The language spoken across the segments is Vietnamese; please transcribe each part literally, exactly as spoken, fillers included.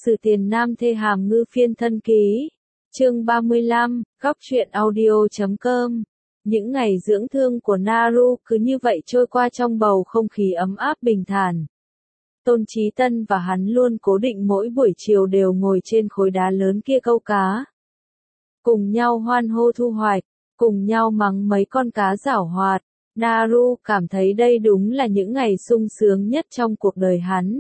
Sử Tiền Nam Thê Hàm Ngư Phiên Thân Ký. Chương ba mươi lăm, Góc truyện audio chấm com. Những ngày dưỡng thương của Naru cứ như vậy trôi qua trong bầu không khí ấm áp bình thản. Tôn Chí Tân và hắn luôn cố định mỗi buổi chiều đều ngồi trên khối đá lớn kia câu cá. Cùng nhau hoan hô thu hoạch, cùng nhau mắng mấy con cá giảo hoạt. Naru cảm thấy đây đúng là những ngày sung sướng nhất trong cuộc đời hắn.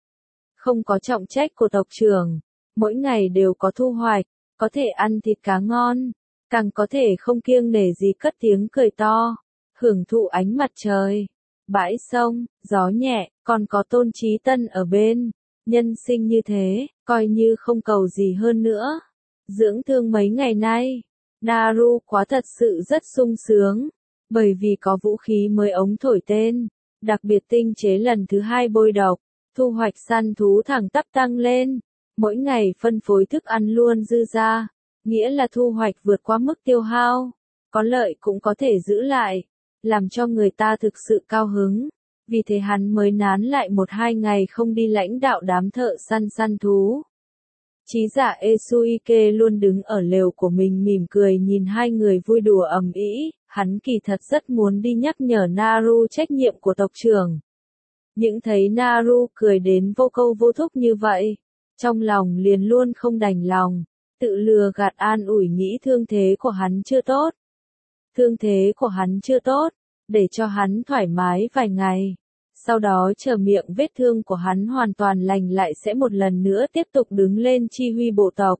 Không có trọng trách của tộc trưởng, mỗi ngày đều có thu hoạch, có thể ăn thịt cá ngon, càng có thể không kiêng nể gì cất tiếng cười to, hưởng thụ ánh mặt trời, bãi sông, gió nhẹ, còn có Tôn Chí Tân ở bên. Nhân sinh như thế, coi như không cầu gì hơn nữa. Dưỡng thương mấy ngày nay, Naru quá thật sự rất sung sướng, bởi vì có vũ khí mới ống thổi tên, đặc biệt tinh chế lần thứ hai bôi độc, thu hoạch săn thú thẳng tắp tăng lên, mỗi ngày phân phối thức ăn luôn dư ra, nghĩa là thu hoạch vượt quá mức tiêu hao, có lợi cũng có thể giữ lại, làm cho người ta thực sự cao hứng, vì thế hắn mới nán lại một hai ngày không đi lãnh đạo đám thợ săn săn thú. Chí giả Esuike luôn đứng ở lều của mình mỉm cười nhìn hai người vui đùa ầm ĩ, hắn kỳ thật rất muốn đi nhắc nhở Naru trách nhiệm của tộc trưởng. Những thấy Naru cười đến vô câu vô thúc như vậy, trong lòng liền luôn không đành lòng, tự lừa gạt an ủi nghĩ thương thế của hắn chưa tốt. Thương thế của hắn chưa tốt, để cho hắn thoải mái vài ngày. Sau đó chờ miệng vết thương của hắn hoàn toàn lành lại sẽ một lần nữa tiếp tục đứng lên chi huy bộ tộc.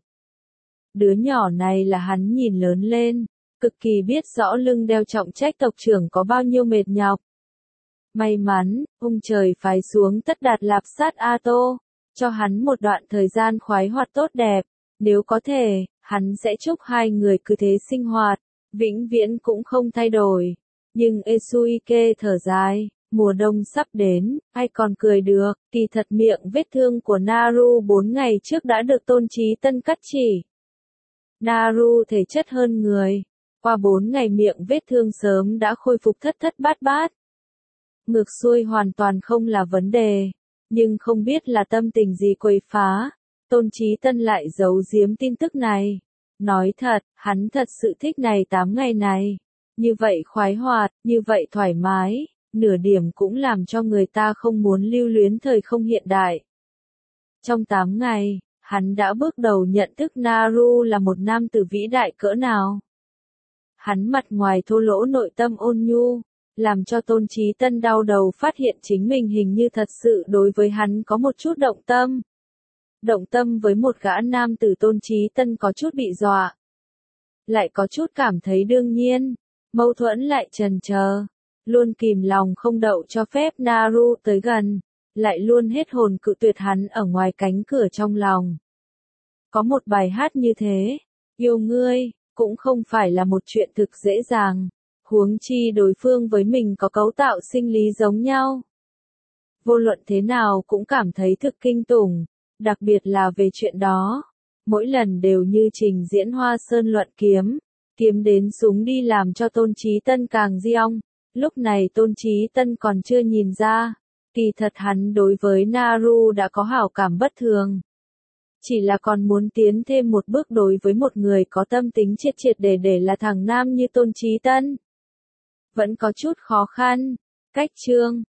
Đứa nhỏ này là hắn nhìn lớn lên, cực kỳ biết rõ lưng đeo trọng trách tộc trưởng có bao nhiêu mệt nhọc. May mắn, ông trời phái xuống Tất Đạt Lạp Sát A Tô, cho hắn một đoạn thời gian khoái hoạt tốt đẹp, nếu có thể, hắn sẽ chúc hai người cứ thế sinh hoạt, vĩnh viễn cũng không thay đổi. Nhưng Esuike thở dài, mùa đông sắp đến, ai còn cười được, kỳ thật miệng vết thương của Naru bốn ngày trước đã được Tôn Chí Tân cắt chỉ. Naru thể chất hơn người, qua bốn ngày miệng vết thương sớm đã khôi phục thất thất bát bát. Ngược xuôi hoàn toàn không là vấn đề, nhưng không biết là tâm tình gì quấy phá, Tôn Chí Tân lại giấu giếm tin tức này. Nói thật, hắn thật sự thích này tám ngày này, như vậy khoái hoạt, như vậy thoải mái, nửa điểm cũng làm cho người ta không muốn lưu luyến thời không hiện đại. Trong tám ngày, hắn đã bước đầu nhận thức Naru là một nam tử vĩ đại cỡ nào. Hắn mặt ngoài thô lỗ nội tâm ôn nhu, làm cho Tôn Chí Tân đau đầu phát hiện chính mình hình như thật sự đối với hắn có một chút động tâm. Động tâm với một gã nam tử Tôn Chí Tân có chút bị dọa. Lại có chút cảm thấy đương nhiên, mâu thuẫn lại chần chờ, luôn kìm lòng không đậu cho phép Naru tới gần, lại luôn hết hồn cự tuyệt hắn ở ngoài cánh cửa trong lòng. Có một bài hát như thế, yêu ngươi, cũng không phải là một chuyện thực dễ dàng, huống chi đối phương với mình có cấu tạo sinh lý giống nhau. Vô luận thế nào cũng cảm thấy thực kinh tủng, đặc biệt là về chuyện đó, mỗi lần đều như trình diễn Hoa Sơn luận kiếm, kiếm đến súng đi làm cho Tôn Chí Tân càng diong. Lúc này Tôn Chí Tân còn chưa nhìn ra, kỳ thật hắn đối với Naru đã có hảo cảm bất thường. Chỉ là còn muốn tiến thêm một bước đối với một người có tâm tính triệt triệt để để là thằng nam như Tôn Chí Tân. Vẫn có chút khó khăn. Cách chương